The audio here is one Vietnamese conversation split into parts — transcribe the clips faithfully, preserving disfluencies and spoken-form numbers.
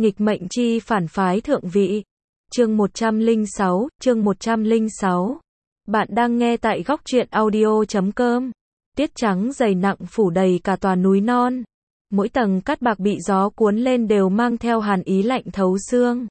Nghịch mệnh chi phản phái thượng vị. Chương một trăm lẻ sáu, chương một trăm lẻ sáu. Bạn đang nghe tại góc truyện audio chấm com. Tiết trắng dày nặng phủ đầy cả tòa núi non. Mỗi tầng cát bạc bị gió cuốn lên đều mang theo hàn ý lạnh thấu xương.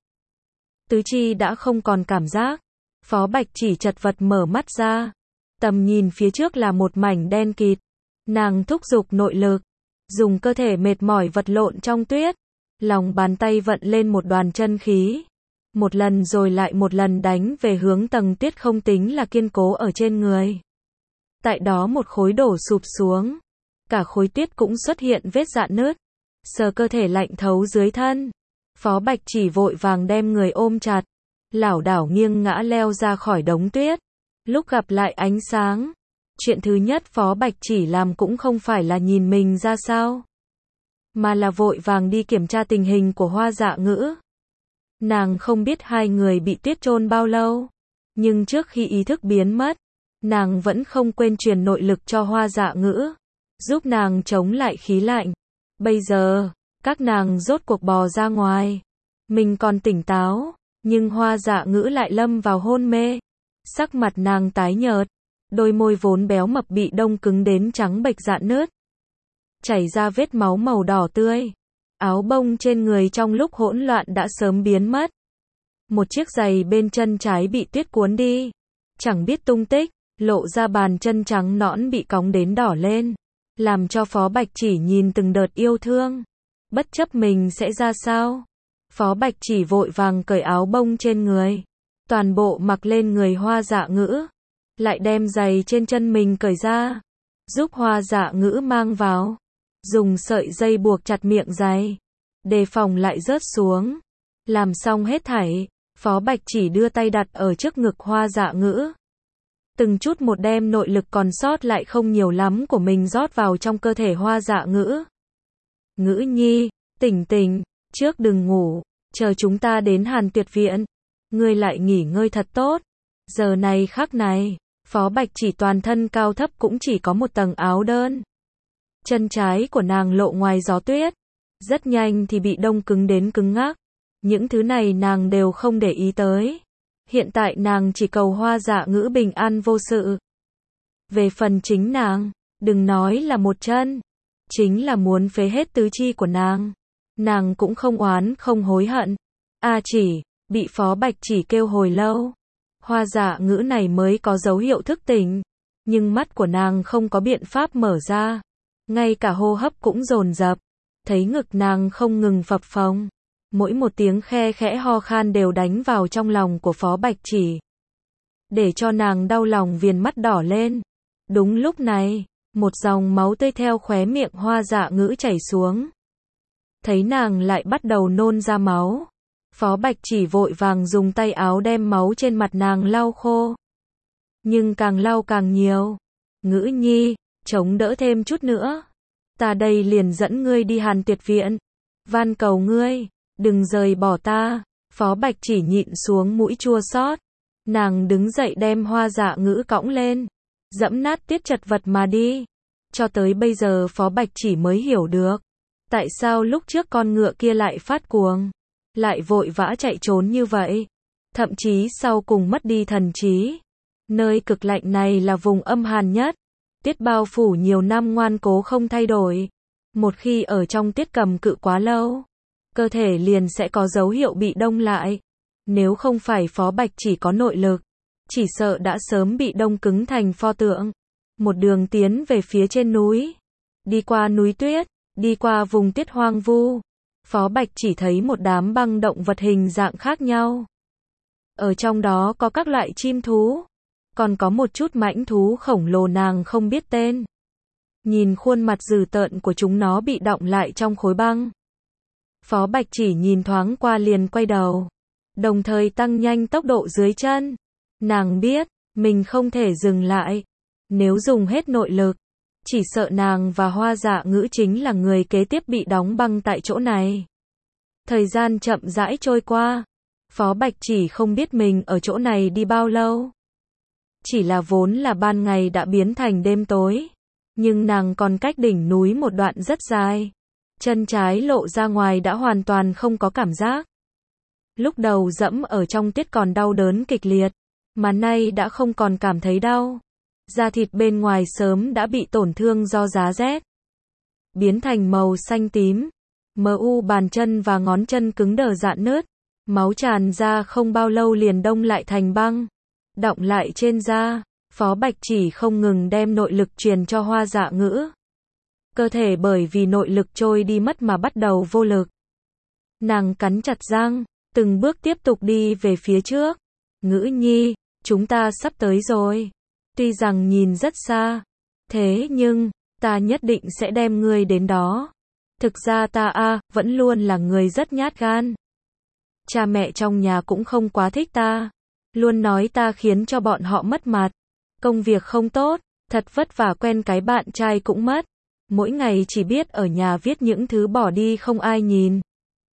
Tứ chi đã không còn cảm giác. Phó Bạch chỉ chật vật mở mắt ra. Tầm nhìn phía trước là một mảnh đen kịt. Nàng thúc giục nội lực. Dùng cơ thể mệt mỏi vật lộn trong tuyết. Lòng bàn tay vận lên một đoàn chân khí. Một lần rồi lại một lần đánh về hướng tầng tuyết không tính là kiên cố ở trên người. Tại đó một khối đổ sụp xuống. Cả khối tuyết cũng xuất hiện vết rạn nứt. Sờ cơ thể lạnh thấu dưới thân. Phó Bạch chỉ vội vàng đem người ôm chặt. Lảo đảo nghiêng ngã leo ra khỏi đống tuyết. Lúc gặp lại ánh sáng. Chuyện thứ nhất Phó Bạch chỉ làm cũng không phải là nhìn mình ra sao. Mà là vội vàng đi kiểm tra tình hình của Hoa Dạ Ngữ. Nàng không biết hai người bị tuyết chôn bao lâu. Nhưng trước khi ý thức biến mất, nàng vẫn không quên truyền nội lực cho Hoa Dạ Ngữ. Giúp nàng chống lại khí lạnh. Bây giờ, các nàng rốt cuộc bò ra ngoài. Mình còn tỉnh táo, nhưng Hoa Dạ Ngữ lại lâm vào hôn mê. Sắc mặt nàng tái nhợt. Đôi môi vốn béo mập bị đông cứng đến trắng bệch rạn nứt. Chảy ra vết máu màu đỏ tươi. Áo bông trên người trong lúc hỗn loạn đã sớm biến mất. Một chiếc giày bên chân trái bị tuyết cuốn đi. Chẳng biết tung tích, lộ ra bàn chân trắng nõn bị cóng đến đỏ lên. Làm cho Phó Bạch chỉ nhìn từng đợt yêu thương. Bất chấp mình sẽ ra sao. Phó Bạch chỉ vội vàng cởi áo bông trên người. Toàn bộ mặc lên người Hoa Dạ Ngữ. Lại đem giày trên chân mình cởi ra. Giúp Hoa Dạ Ngữ mang vào. Dùng sợi dây buộc chặt miệng giày. Đề phòng lại rớt xuống. Làm xong hết thảy. Phó Bạch chỉ đưa tay đặt ở trước ngực Hoa Dạ Ngữ. Từng chút một đem nội lực còn sót lại không nhiều lắm của mình rót vào trong cơ thể Hoa Dạ Ngữ. Ngữ nhi, tỉnh tỉnh, trước đừng ngủ. Chờ chúng ta đến Hàn Tuyệt Viện. Ngươi lại nghỉ ngơi thật tốt. Giờ này khắc này. Phó Bạch chỉ toàn thân cao thấp cũng chỉ có một tầng áo đơn. Chân trái của nàng lộ ngoài gió tuyết. Rất nhanh thì bị đông cứng đến cứng ngắc. Những thứ này nàng đều không để ý tới. Hiện tại nàng chỉ cầu Hoa Dạ Ngữ bình an vô sự. Về phần chính nàng, đừng nói là một chân. Chính là muốn phế hết tứ chi của nàng. Nàng cũng không oán không hối hận. A chỉ, bị Phó Bạch chỉ kêu hồi lâu. Hoa Dạ Ngữ này mới có dấu hiệu thức tỉnh. Nhưng mắt của nàng không có biện pháp mở ra. Ngay cả hô hấp cũng dồn dập. Thấy ngực nàng không ngừng phập phồng. Mỗi một tiếng khe khẽ ho khan đều đánh vào trong lòng của Phó Bạch chỉ. Để cho nàng đau lòng viền mắt đỏ lên. Đúng lúc này, một dòng máu tươi theo khóe miệng Hoa Dạ Ngữ chảy xuống. Thấy nàng lại bắt đầu nôn ra máu. Phó Bạch chỉ vội vàng dùng tay áo đem máu trên mặt nàng lau khô. Nhưng càng lau càng nhiều. Ngữ nhi, chống đỡ thêm chút nữa. Ta đây liền dẫn ngươi đi Hàn Tuyệt Viện. Van cầu ngươi, đừng rời bỏ ta. Phó Bạch chỉ nhịn xuống mũi chua xót. Nàng đứng dậy đem Hoa Dạ Ngữ cõng lên. Dẫm nát tuyết chật vật mà đi. Cho tới bây giờ Phó Bạch chỉ mới hiểu được. Tại sao lúc trước con ngựa kia lại phát cuồng. Lại vội vã chạy trốn như vậy. Thậm chí sau cùng mất đi thần trí. Nơi cực lạnh này là vùng âm hàn nhất. Tuyết bao phủ nhiều năm ngoan cố không thay đổi. Một khi ở trong tuyết cầm cự quá lâu, cơ thể liền sẽ có dấu hiệu bị đông lại. Nếu không phải Phó Bạch chỉ có nội lực, chỉ sợ đã sớm bị đông cứng thành pho tượng. Một đường tiến về phía trên núi. Đi qua núi tuyết, đi qua vùng tuyết hoang vu. Phó Bạch chỉ thấy một đám băng động vật hình dạng khác nhau. Ở trong đó có các loại chim thú. Còn có một chút mãnh thú khổng lồ nàng không biết tên. Nhìn khuôn mặt dữ tợn của chúng nó bị đọng lại trong khối băng. Phó Bạch chỉ nhìn thoáng qua liền quay đầu. Đồng thời tăng nhanh tốc độ dưới chân. Nàng biết, mình không thể dừng lại. Nếu dùng hết nội lực, chỉ sợ nàng và Hoa Dạ Ngữ chính là người kế tiếp bị đóng băng tại chỗ này. Thời gian chậm rãi trôi qua. Phó Bạch chỉ không biết mình ở chỗ này đi bao lâu. Chỉ là vốn là ban ngày đã biến thành đêm tối. Nhưng nàng còn cách đỉnh núi một đoạn rất dài. Chân trái lộ ra ngoài đã hoàn toàn không có cảm giác. Lúc đầu dẫm ở trong tuyết còn đau đớn kịch liệt, mà nay đã không còn cảm thấy đau. Da thịt bên ngoài sớm đã bị tổn thương do giá rét, biến thành màu xanh tím. Mờ u bàn chân và ngón chân cứng đờ rạn nứt, máu tràn ra không bao lâu liền đông lại thành băng, đọng lại trên da. Phó Bạch Chỉ không ngừng đem nội lực truyền cho Hoa Dạ Ngữ. Cơ thể bởi vì nội lực trôi đi mất mà bắt đầu vô lực. Nàng cắn chặt răng, từng bước tiếp tục đi về phía trước. Ngữ nhi, chúng ta sắp tới rồi. Tuy rằng nhìn rất xa, thế nhưng, ta nhất định sẽ đem ngươi đến đó. Thực ra ta a vẫn luôn là người rất nhát gan. Cha mẹ trong nhà cũng không quá thích ta. Luôn nói ta khiến cho bọn họ mất mặt. Công việc không tốt, thật vất vả quen cái bạn trai cũng mất. Mỗi ngày chỉ biết ở nhà viết những thứ bỏ đi không ai nhìn.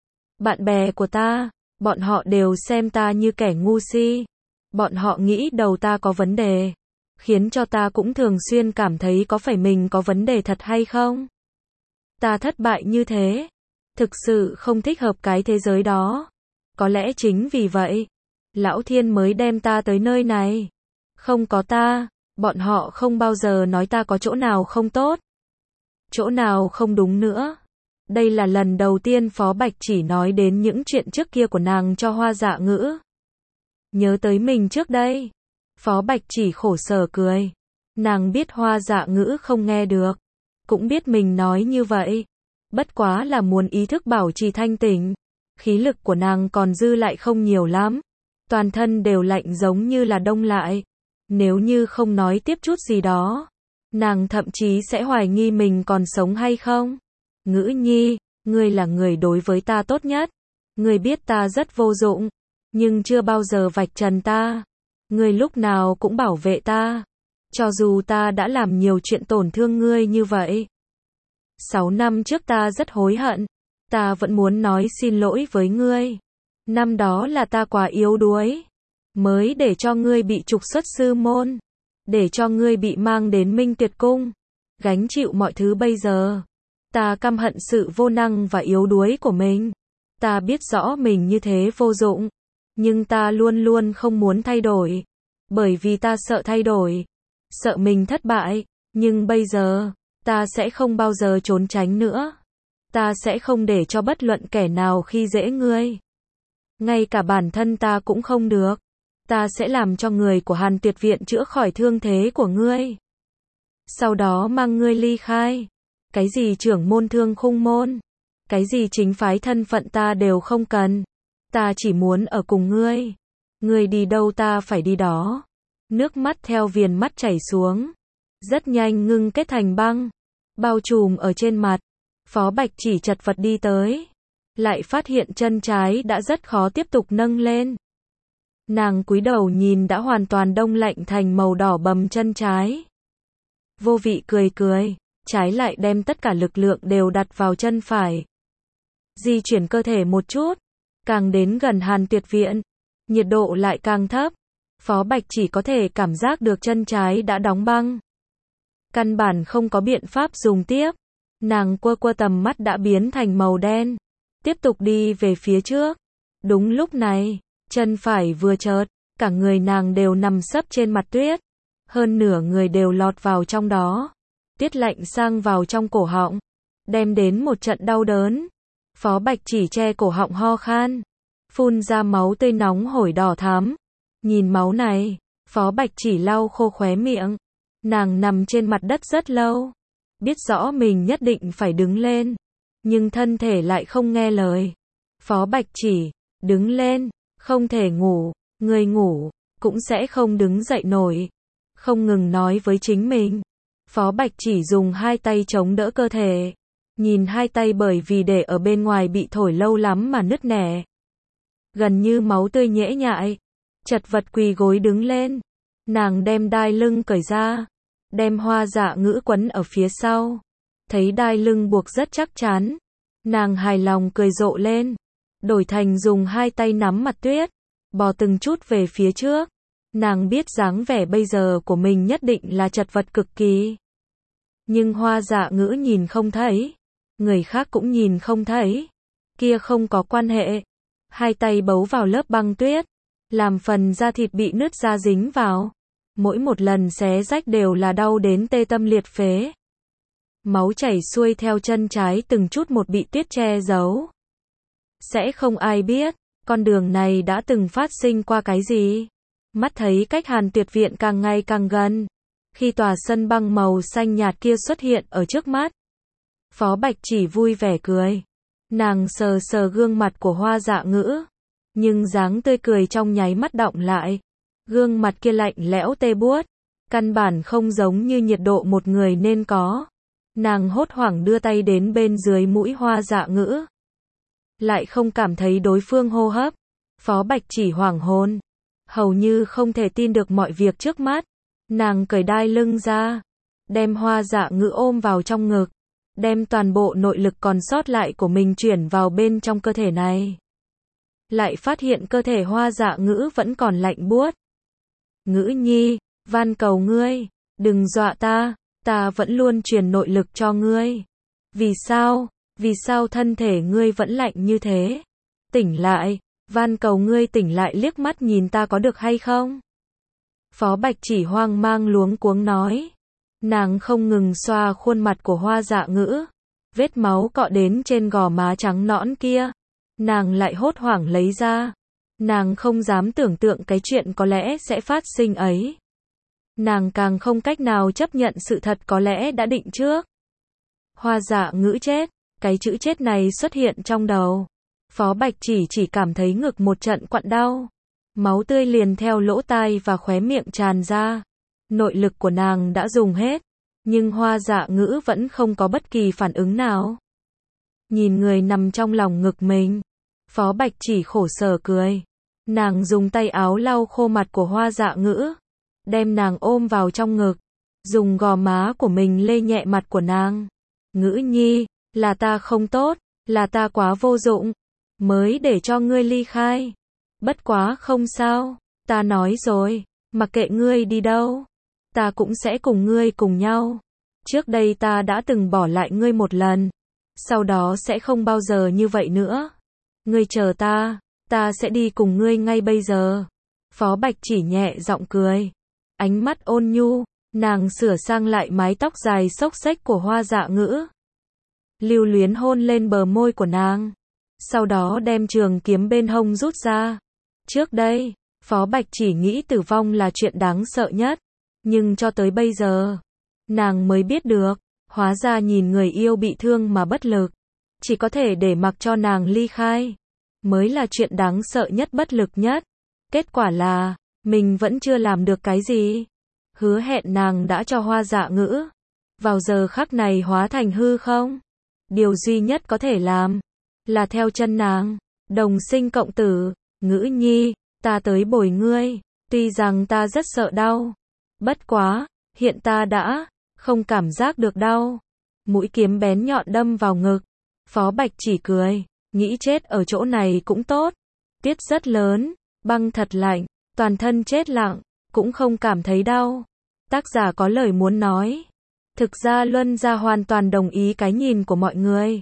Bạn bè của ta, bọn họ đều xem ta như kẻ ngu si. Bọn họ nghĩ đầu ta có vấn đề. Khiến cho ta cũng thường xuyên cảm thấy có phải mình có vấn đề thật hay không. Ta thất bại như thế. Thực sự không thích hợp cái thế giới đó. Có lẽ chính vì vậy, Lão Thiên mới đem ta tới nơi này. Không có ta, bọn họ không bao giờ nói ta có chỗ nào không tốt. Chỗ nào không đúng nữa. Đây là lần đầu tiên Phó Bạch Chỉ nói đến những chuyện trước kia của nàng cho Hoa Dạ Ngữ. Nhớ tới mình trước đây. Phó Bạch Chỉ khổ sở cười. Nàng biết Hoa Dạ Ngữ không nghe được. Cũng biết mình nói như vậy. Bất quá là muốn ý thức bảo trì thanh tỉnh. Khí lực của nàng còn dư lại không nhiều lắm. Toàn thân đều lạnh giống như là đông lại. Nếu như không nói tiếp chút gì đó, nàng thậm chí sẽ hoài nghi mình còn sống hay không. Ngữ nhi, ngươi là người đối với ta tốt nhất. Ngươi biết ta rất vô dụng, nhưng chưa bao giờ vạch trần ta. Ngươi lúc nào cũng bảo vệ ta. Cho dù ta đã làm nhiều chuyện tổn thương ngươi như vậy. Sáu năm trước ta rất hối hận. Ta vẫn muốn nói xin lỗi với ngươi. Năm đó là ta quá yếu đuối. Mới để cho ngươi bị trục xuất sư môn. Để cho ngươi bị mang đến Minh Tuyệt Cung. Gánh chịu mọi thứ bây giờ. Ta căm hận sự vô năng và yếu đuối của mình. Ta biết rõ mình như thế vô dụng. Nhưng ta luôn luôn không muốn thay đổi. Bởi vì ta sợ thay đổi. Sợ mình thất bại. Nhưng bây giờ, ta sẽ không bao giờ trốn tránh nữa. Ta sẽ không để cho bất luận kẻ nào khi dễ ngươi. Ngay cả bản thân ta cũng không được. Ta sẽ làm cho người của Hàn Tuyệt Viện chữa khỏi thương thế của ngươi. Sau đó mang ngươi ly khai. Cái gì trưởng môn thương khung môn. Cái gì chính phái thân phận ta đều không cần. Ta chỉ muốn ở cùng ngươi. Ngươi đi đâu ta phải đi đó. Nước mắt theo viền mắt chảy xuống. Rất nhanh ngưng kết thành băng. Bao trùm ở trên mặt. Phó Bạch Chỉ chật vật đi tới. Lại phát hiện chân trái đã rất khó tiếp tục nâng lên. Nàng cúi đầu nhìn đã hoàn toàn đông lạnh thành màu đỏ bầm chân trái. Vô vị cười cười, trái lại đem tất cả lực lượng đều đặt vào chân phải. Di chuyển cơ thể một chút, càng đến gần Hàn Tuyệt Viện, nhiệt độ lại càng thấp. Phó Bạch Chỉ có thể cảm giác được chân trái đã đóng băng. Căn bản không có biện pháp dùng tiếp. Nàng quơ quơ tầm mắt đã biến thành màu đen. Tiếp tục đi về phía trước. Đúng lúc này, chân phải vừa chợt, cả người nàng đều nằm sấp trên mặt tuyết. Hơn nửa người đều lọt vào trong đó. Tuyết lạnh sang vào trong cổ họng, đem đến một trận đau đớn. Phó Bạch Chỉ che cổ họng ho khan, phun ra máu tươi nóng hổi đỏ thắm. Nhìn máu này, Phó Bạch Chỉ lau khô khóe miệng. Nàng nằm trên mặt đất rất lâu. Biết rõ mình nhất định phải đứng lên. Nhưng thân thể lại không nghe lời. Phó Bạch Chỉ, đứng lên, không thể ngủ, người ngủ, cũng sẽ không đứng dậy nổi. Không ngừng nói với chính mình. Phó Bạch Chỉ dùng hai tay chống đỡ cơ thể. Nhìn hai tay bởi vì để ở bên ngoài bị thổi lâu lắm mà nứt nẻ. Gần như máu tươi nhễ nhại. Chật vật quỳ gối đứng lên. Nàng đem đai lưng cởi ra. Đem Hoa Dạ Ngữ quấn ở phía sau. Thấy đai lưng buộc rất chắc chắn. Nàng hài lòng cười rộ lên. Đổi thành dùng hai tay nắm mặt tuyết. Bò từng chút về phía trước. Nàng biết dáng vẻ bây giờ của mình nhất định là chật vật cực kỳ. Nhưng Hoa Dạ Ngữ nhìn không thấy. người khác cũng nhìn không thấy. Kia không có quan hệ. Hai tay bấu vào lớp băng tuyết, làm phần da thịt bị nứt ra dính vào. Mỗi một lần xé rách đều là đau đến tê tâm liệt phế. Máu chảy xuôi theo chân trái từng chút một bị tuyết che giấu. Sẽ không ai biết, con đường này đã từng phát sinh qua cái gì. Mắt thấy cách Hàn Tuyệt Viện càng ngày càng gần. Khi tòa sân băng màu xanh nhạt kia xuất hiện ở trước mắt, Phó Bạch Chỉ vui vẻ cười. Nàng sờ sờ gương mặt của Hoa Dạ Ngữ, nhưng dáng tươi cười trong nháy mắt đọng lại. Gương mặt kia lạnh lẽo tê buốt, căn bản không giống như nhiệt độ một người nên có. Nàng hốt hoảng đưa tay đến bên dưới mũi Hoa Dạ Ngữ, lại không cảm thấy đối phương hô hấp. Phó Bạch Chỉ hoảng hồn, hầu như không thể tin được mọi việc trước mắt. Nàng cởi đai lưng ra, đem Hoa Dạ Ngữ ôm vào trong ngực, đem toàn bộ nội lực còn sót lại của mình chuyển vào bên trong cơ thể này. Lại phát hiện cơ thể Hoa Dạ Ngữ vẫn còn lạnh buốt. Ngữ nhi, van cầu ngươi, đừng dọa ta, ta vẫn luôn truyền nội lực cho ngươi. Vì sao, vì sao thân thể ngươi vẫn lạnh như thế? Tỉnh lại, van cầu ngươi tỉnh lại, liếc mắt nhìn ta có được hay không? Phó Bạch Chỉ hoang mang luống cuống nói. Nàng không ngừng xoa khuôn mặt của Hoa Dạ Ngữ, vết máu cọ đến trên gò má trắng nõn kia. Nàng lại hốt hoảng lấy ra. Nàng không dám tưởng tượng cái chuyện có lẽ sẽ phát sinh ấy. Nàng càng không cách nào chấp nhận sự thật có lẽ đã định trước. Hoa Dạ Ngữ chết, cái chữ chết này xuất hiện trong đầu. Phó Bạch Chỉ chỉ cảm thấy ngực một trận quặn đau. Máu tươi liền theo lỗ tai và khóe miệng tràn ra. Nội lực của nàng đã dùng hết, nhưng Hoa Dạ Ngữ vẫn không có bất kỳ phản ứng nào. Nhìn người nằm trong lòng ngực mình, Phó Bạch Chỉ khổ sở cười. Nàng dùng tay áo lau khô mặt của Hoa Dạ Ngữ, đem nàng ôm vào trong ngực, dùng gò má của mình lê nhẹ mặt của nàng. Ngữ nhi, là ta không tốt, là ta quá vô dụng, mới để cho ngươi ly khai. Bất quá không sao, ta nói rồi, mặc kệ ngươi đi đâu, ta cũng sẽ cùng ngươi cùng nhau. Trước đây ta đã từng bỏ lại ngươi một lần, sau đó sẽ không bao giờ như vậy nữa. Ngươi chờ ta, ta sẽ đi cùng ngươi ngay bây giờ. Phó Bạch Chỉ nhẹ giọng cười, ánh mắt ôn nhu, nàng sửa sang lại mái tóc dài xốc xếch của Hoa Dạ Ngữ, lưu luyến hôn lên bờ môi của nàng, sau đó đem trường kiếm bên hông rút ra. Trước đây, Phó Bạch Chỉ nghĩ tử vong là chuyện đáng sợ nhất, nhưng cho tới bây giờ, nàng mới biết được, hóa ra nhìn người yêu bị thương mà bất lực, chỉ có thể để mặc cho nàng ly khai, mới là chuyện đáng sợ nhất, bất lực nhất. Kết quả là, mình vẫn chưa làm được cái gì. Hứa hẹn nàng đã cho Hoa Dạ Ngữ, vào giờ khắc này hóa thành hư không. Điều duy nhất có thể làm, là theo chân nàng, đồng sinh cộng tử. Ngữ nhi, ta tới bồi ngươi, tuy rằng ta rất sợ đau. Bất quá, hiện ta đã không cảm giác được đau. Mũi kiếm bén nhọn đâm vào ngực. Phó Bạch Chỉ cười, nghĩ chết ở chỗ này cũng tốt. Tuyết rất lớn, băng thật lạnh, toàn thân chết lặng, cũng không cảm thấy đau. Tác giả có lời muốn nói. Thực ra Luân gia hoàn toàn đồng ý cái nhìn của mọi người.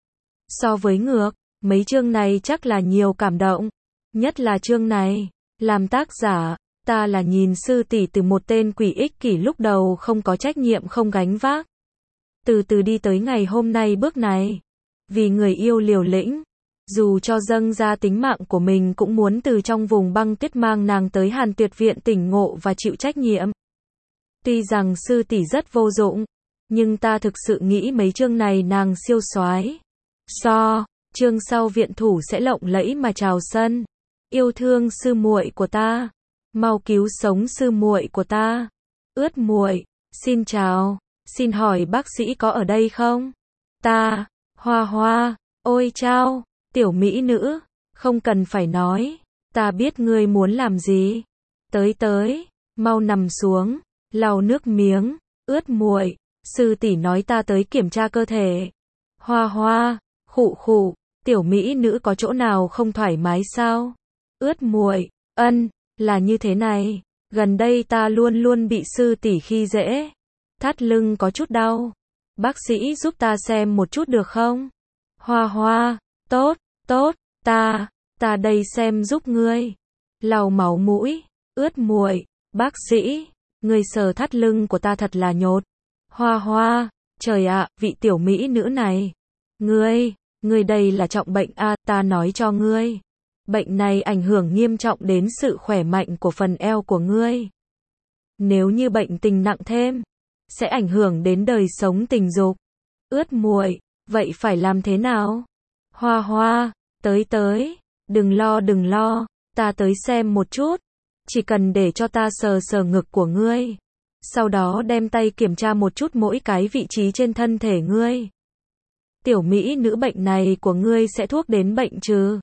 So với ngược, mấy chương này chắc là nhiều cảm động. Nhất là chương này, làm tác giả, ta là nhìn sư tỷ từ một tên quỷ ích kỷ lúc đầu không có trách nhiệm không gánh vác. Từ từ đi tới ngày hôm nay bước này. Vì người yêu liều lĩnh, dù cho dâng ra tính mạng của mình cũng muốn từ trong vùng băng tuyết mang nàng tới Hàn Tuyệt Viện tỉnh ngộ và chịu trách nhiệm. Tuy rằng sư tỷ rất vô dụng, nhưng ta thực sự nghĩ mấy chương này nàng siêu soái. So, chương sau viện thủ sẽ lộng lẫy mà trào sân. Yêu thương sư muội của ta, mau cứu sống sư muội của ta. Ướt muội, xin chào, xin hỏi bác sĩ có ở đây không? Ta, Hoa Hoa, ôi chao, tiểu mỹ nữ, không cần phải nói, ta biết ngươi muốn làm gì. Tới tới, mau nằm xuống, lau nước miếng, ướt muội, sư tỷ nói ta tới kiểm tra cơ thể. Hoa Hoa, khụ khụ, tiểu mỹ nữ có chỗ nào không thoải mái sao? Ướt muội, ân, là như thế này, gần đây ta luôn luôn bị sư tỷ khi dễ, thắt lưng có chút đau, Bác sĩ giúp ta xem một chút được không? Hoa Hoa, tốt, tốt, ta, ta đây xem giúp ngươi. Lau máu mũi, ướt muội, bác sĩ, ngươi sờ thắt lưng của ta thật là nhột. Hoa Hoa, trời ạ, vị tiểu mỹ nữ này. Ngươi, ngươi đây là trọng bệnh a, ta nói cho ngươi. Bệnh này ảnh hưởng nghiêm trọng đến sự khỏe mạnh của phần eo của ngươi. Nếu như bệnh tình nặng thêm, sẽ ảnh hưởng đến đời sống tình dục. Ướt muội, vậy phải làm thế nào? Hoa Hoa, tới tới, đừng lo đừng lo, ta tới xem một chút. Chỉ cần để cho ta sờ sờ ngực của ngươi. Sau đó đem tay kiểm tra một chút mỗi cái vị trí trên thân thể ngươi. Tiểu mỹ nữ, bệnh này của ngươi sẽ thuốc đến bệnh trừ.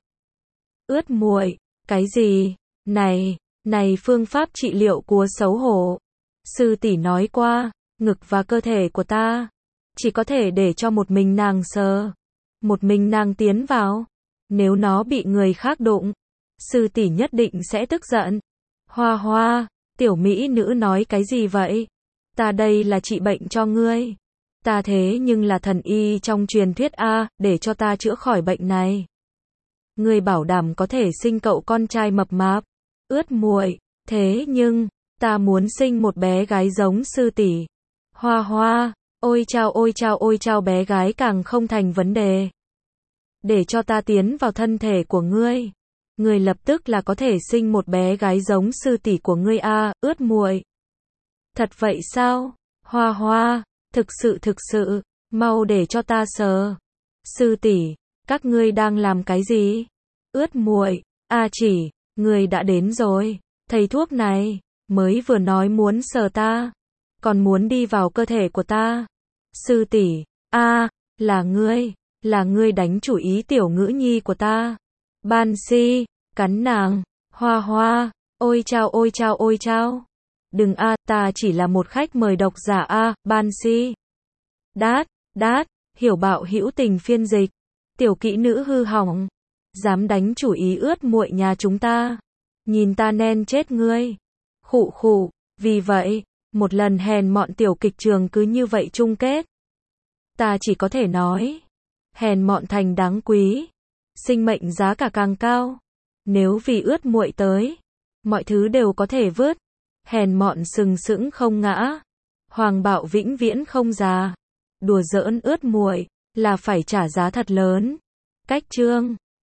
Ướt muội, cái gì? Này, này phương pháp trị liệu của xấu hổ. Sư tỷ nói qua, ngực và cơ thể của ta chỉ có thể để cho một mình nàng sờ, một mình nàng tiến vào. Nếu nó bị người khác đụng, sư tỷ nhất định sẽ tức giận. Hoa Hoa, tiểu mỹ nữ nói cái gì vậy? Ta đây là trị bệnh cho ngươi. Ta thế nhưng là thần y trong truyền thuyết a, để cho ta chữa khỏi bệnh này. Ngươi bảo đảm có thể sinh cậu con trai mập mạp. Ướt muội, thế nhưng ta muốn sinh một bé gái giống sư tỷ. Hoa Hoa, ôi chao ôi chao ôi chao, bé gái càng không thành vấn đề. Để cho ta tiến vào thân thể của ngươi, ngươi lập tức là có thể sinh một bé gái giống sư tỷ của ngươi a. Ướt muội. Thật vậy sao? Hoa Hoa, thực sự thực sự, mau để cho ta sờ. Sư tỷ, các ngươi đang làm cái gì? Ướt muội, a chỉ, ngươi đã đến rồi. Thầy thuốc này mới vừa nói muốn sờ ta, còn muốn đi vào cơ thể của ta. Sư tỷ, a, là ngươi, là ngươi đánh chủ ý tiểu ngữ nhi của ta. Ban si, cắn nàng. Hoa Hoa, ôi chao ôi chao ôi chao. Đừng a, ta chỉ là một khách mời độc giả a. Ban si. Đát, đát, hiểu bạo hữu tình phiên dịch. Tiểu kỹ nữ hư hỏng, dám đánh chủ ý ướt muội nhà chúng ta. Nhìn ta nen chết ngươi. Khụ khụ, vì vậy, một lần hèn mọn tiểu kịch trường cứ như vậy chung kết. Ta chỉ có thể nói, hèn mọn thành đáng quý, sinh mệnh giá cả càng cao. Nếu vì ướt muội tới, mọi thứ đều có thể vứt. Hèn mọn sừng sững không ngã, hoàng bạo vĩnh viễn không già. Đùa giỡn ướt muội là phải trả giá thật lớn. Cách chương